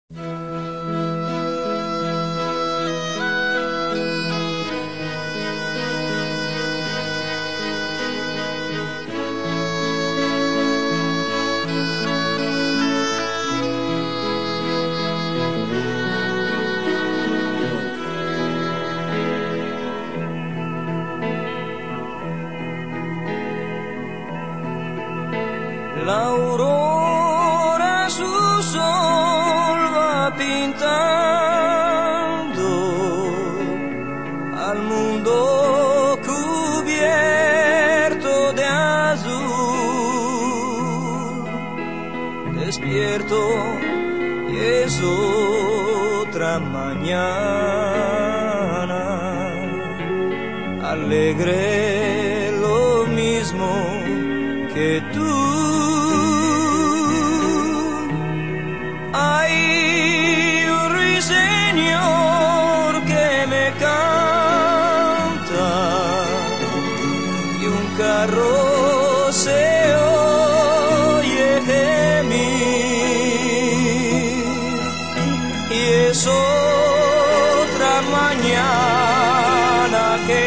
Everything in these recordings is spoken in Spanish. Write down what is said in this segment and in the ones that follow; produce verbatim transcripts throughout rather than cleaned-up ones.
La aurora su sol va pintando al mundo cubierto de azul. Despierto y es otra mañana, alegre lo mismo que tú. Hay un ruiseñor que me canta y un carro se oye gemir, y es otra mañana que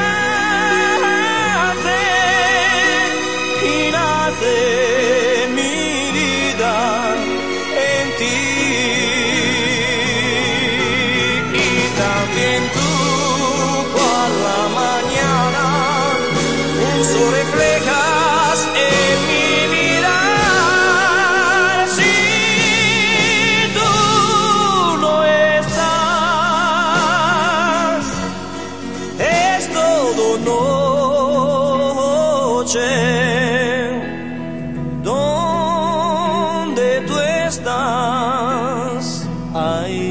nace y nace mi vida en ti. Y también tú, cual la mañana, un sol reflejas en mi mirar. Si tú no estás, es todo noche. ¿Dónde tú estás? Ahí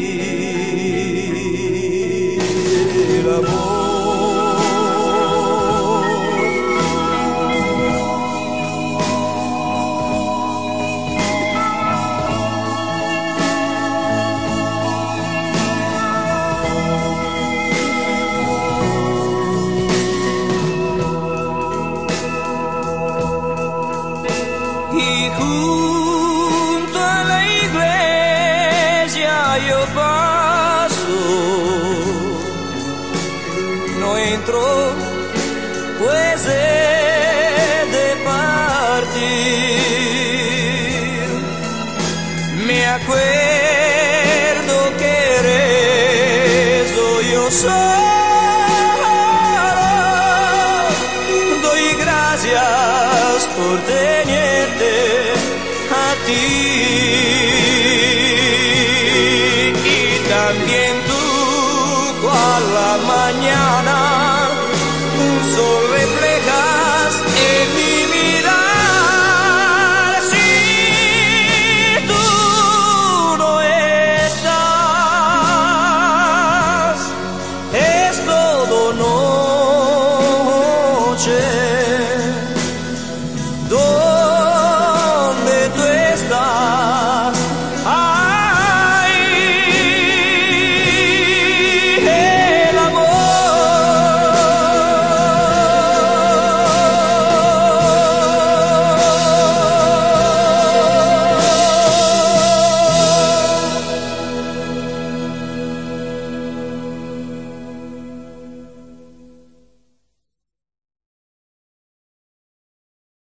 el amor. Y junto a la iglesia yo paso, no entro pues he de partir. Me acuerdo que rezo yo solo, doy gracias por tenerte a ti. Y también tú, cual la mañana,